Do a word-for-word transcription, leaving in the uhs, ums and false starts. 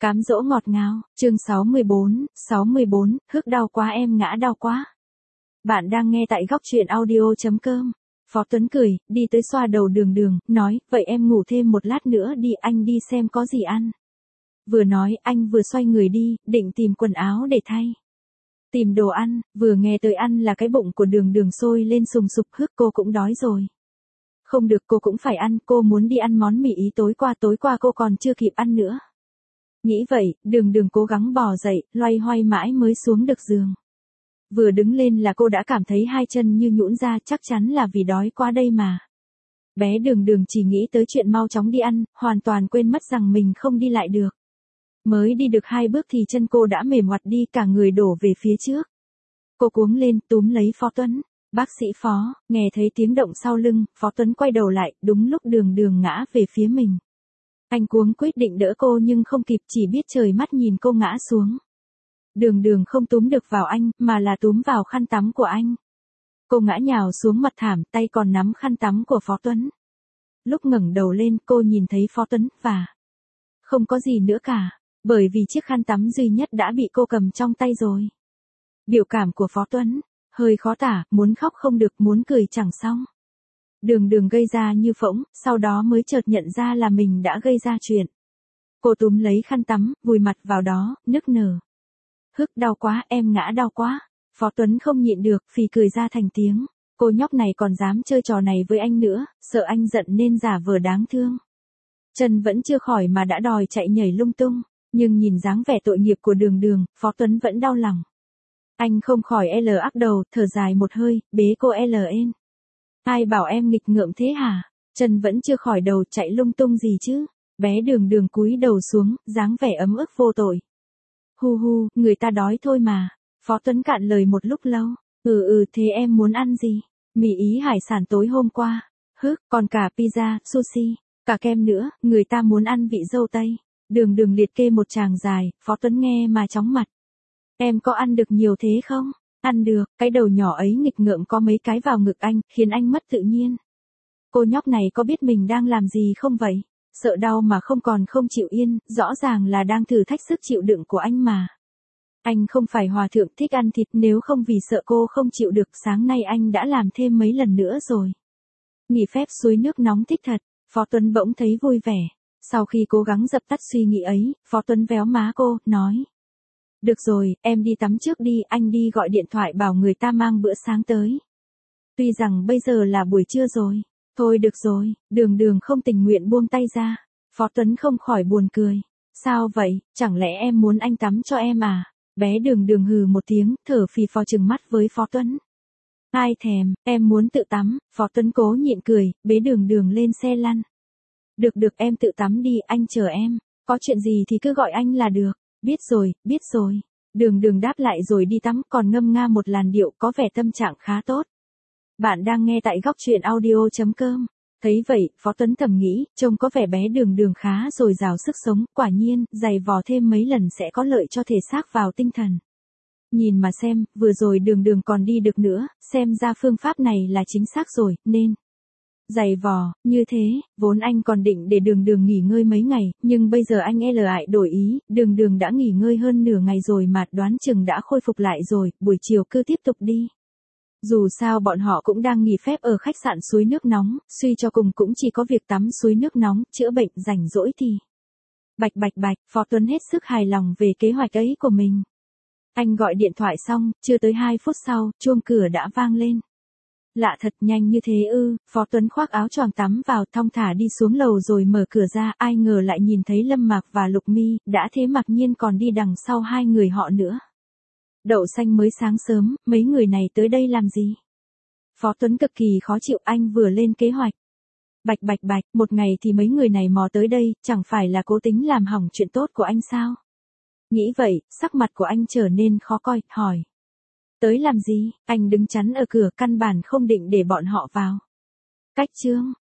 Cám dỗ ngọt ngào, chương sáu mươi bốn, sáu mươi bốn, hức đau quá em ngã đau quá. Bạn đang nghe tại góc truyện audio chấm com. Phó Tuấn cười, đi tới xoa đầu Đường Đường, nói, vậy em ngủ thêm một lát nữa đi, anh đi xem có gì ăn. Vừa nói, anh vừa xoay người đi, định tìm quần áo để thay. Tìm đồ ăn, vừa nghe tới ăn là cái bụng của Đường Đường sôi lên sùng sục, hức cô cũng đói rồi. Không được, cô cũng phải ăn, cô muốn đi ăn món mì Ý tối qua, tối qua cô còn chưa kịp ăn nữa. Nghĩ vậy, Đường Đường cố gắng bò dậy, loay hoay mãi mới xuống được giường. Vừa đứng lên là cô đã cảm thấy hai chân như nhũn ra, chắc chắn là vì đói quá đây mà. Bé Đường Đường chỉ nghĩ tới chuyện mau chóng đi ăn, hoàn toàn quên mất rằng mình không đi lại được. Mới đi được hai bước thì chân cô đã mềm oặt đi, cả người đổ về phía trước. Cô cuống lên, túm lấy Phó Tuấn. Bác sĩ Phó, nghe thấy tiếng động sau lưng, Phó Tuấn quay đầu lại, đúng lúc Đường Đường ngã về phía mình. Anh cuống quyết định đỡ cô nhưng không kịp, chỉ biết trời mắt nhìn cô ngã xuống. Đường Đường không túm được vào anh, mà là túm vào khăn tắm của anh. Cô ngã nhào xuống mặt thảm, tay còn nắm khăn tắm của Phó Tuấn. Lúc ngẩng đầu lên, cô nhìn thấy Phó Tuấn, và không có gì nữa cả, bởi vì chiếc khăn tắm duy nhất đã bị cô cầm trong tay rồi. Biểu cảm của Phó Tuấn hơi khó tả, muốn khóc không được, muốn cười chẳng xong. Đường Đường gây ra như phỗng, sau đó mới chợt nhận ra là mình đã gây ra chuyện. Cô túm lấy khăn tắm, vùi mặt vào đó, nức nở. Hức đau quá, em ngã đau quá. Phó Tuấn không nhịn được, phì cười ra thành tiếng. Cô nhóc này còn dám chơi trò này với anh nữa, sợ anh giận nên giả vờ đáng thương. Chân vẫn chưa khỏi mà đã đòi chạy nhảy lung tung, nhưng nhìn dáng vẻ tội nghiệp của Đường Đường, Phó Tuấn vẫn đau lòng. Anh không khỏi l ác đầu, thở dài một hơi, bế cô l lên. Ai bảo em nghịch ngợm thế hả? Chân vẫn chưa khỏi đầu, chạy lung tung gì chứ? Bé Đường Đường cúi đầu xuống, dáng vẻ ấm ức vô tội. Hu hu, người ta đói thôi mà. Phó Tuấn cạn lời một lúc lâu. Ừ ừ, thế em muốn ăn gì? Mì Ý hải sản tối hôm qua. Hức, còn cả pizza, sushi, cả kem nữa, người ta muốn ăn vị dâu tây. Đường Đường liệt kê một tràng dài, Phó Tuấn nghe mà chóng mặt. Em có ăn được nhiều thế không? Ăn được, cái đầu nhỏ ấy nghịch ngợm có mấy cái vào ngực anh, khiến anh mất tự nhiên. Cô nhóc này có biết mình đang làm gì không vậy? Sợ đau mà không còn không chịu yên, rõ ràng là đang thử thách sức chịu đựng của anh mà. Anh không phải hòa thượng thích ăn thịt, nếu không vì sợ cô không chịu được, sáng nay anh đã làm thêm mấy lần nữa rồi. Nghỉ phép suối nước nóng thích thật, Phó Tuấn bỗng thấy vui vẻ. Sau khi cố gắng dập tắt suy nghĩ ấy, Phó Tuấn véo má cô, nói. Được rồi, em đi tắm trước đi, anh đi gọi điện thoại bảo người ta mang bữa sáng tới. Tuy rằng bây giờ là buổi trưa rồi. Thôi được rồi, Đường Đường không tình nguyện buông tay ra. Phó Tuấn không khỏi buồn cười. Sao vậy, chẳng lẽ em muốn anh tắm cho em à? Bé Đường Đường hừ một tiếng, thở phì phò trừng mắt với Phó Tuấn. Ai thèm, em muốn tự tắm. Phó Tuấn cố nhịn cười, bế Đường Đường lên xe lăn. Được được, em tự tắm đi, anh chờ em. Có chuyện gì thì cứ gọi anh là được. Biết rồi, biết rồi. Đường Đường đáp lại rồi đi tắm, còn ngâm nga một làn điệu có vẻ tâm trạng khá tốt. Bạn đang nghe tại góc truyện audio chấm com. Thấy vậy, Phó Tuấn thầm nghĩ, trông có vẻ bé Đường Đường khá dồi dào sức sống, quả nhiên, giày vò thêm mấy lần sẽ có lợi cho thể xác vào tinh thần. Nhìn mà xem, vừa rồi Đường Đường còn đi được nữa, xem ra phương pháp này là chính xác rồi, nên giày vò, như thế, vốn anh còn định để Đường Đường nghỉ ngơi mấy ngày, nhưng bây giờ anh e lại đổi ý, Đường Đường đã nghỉ ngơi hơn nửa ngày rồi mà, đoán chừng đã khôi phục lại rồi, buổi chiều cứ tiếp tục đi. Dù sao bọn họ cũng đang nghỉ phép ở khách sạn suối nước nóng, suy cho cùng cũng chỉ có việc tắm suối nước nóng, chữa bệnh rảnh rỗi thì. Bạch bạch bạch, Phó Tuấn hết sức hài lòng về kế hoạch ấy của mình. Anh gọi điện thoại xong, chưa tới hai phút sau, chuông cửa đã vang lên. Lạ thật, nhanh như thế ư? Phó Tuấn khoác áo choàng tắm vào, thong thả đi xuống lầu rồi mở cửa ra, ai ngờ lại nhìn thấy Lâm Mạc và Lục Mi, đã thế mặc nhiên còn đi đằng sau hai người họ nữa. Đậu xanh mới sáng sớm, mấy người này tới đây làm gì? Phó Tuấn cực kỳ khó chịu, anh vừa lên kế hoạch. Bạch bạch bạch, một ngày thì mấy người này mò tới đây, chẳng phải là cố tính làm hỏng chuyện tốt của anh sao? Nghĩ vậy, sắc mặt của anh trở nên khó coi, hỏi. Tới làm gì? Anh đứng chắn ở cửa, căn bản không định để bọn họ vào. Cách chương,